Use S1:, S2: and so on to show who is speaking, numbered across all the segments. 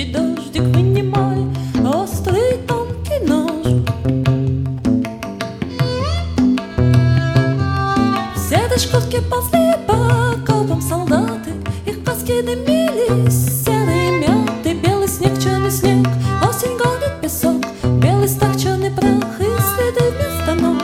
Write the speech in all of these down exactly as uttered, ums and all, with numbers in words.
S1: Легкий дождик, вынимай острый тонкий нож. Все до шкурки ползли по окопам солдаты, их каски дымились серой мяты. Белый снег, черный снег, осень гонит песок, белый стах, черный прах и следы вместо ног.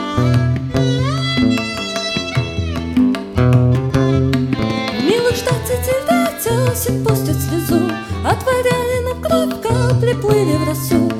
S1: Милых ждать и терпеть, осень пустит слезу, от водянина кровь капли плыли в росу.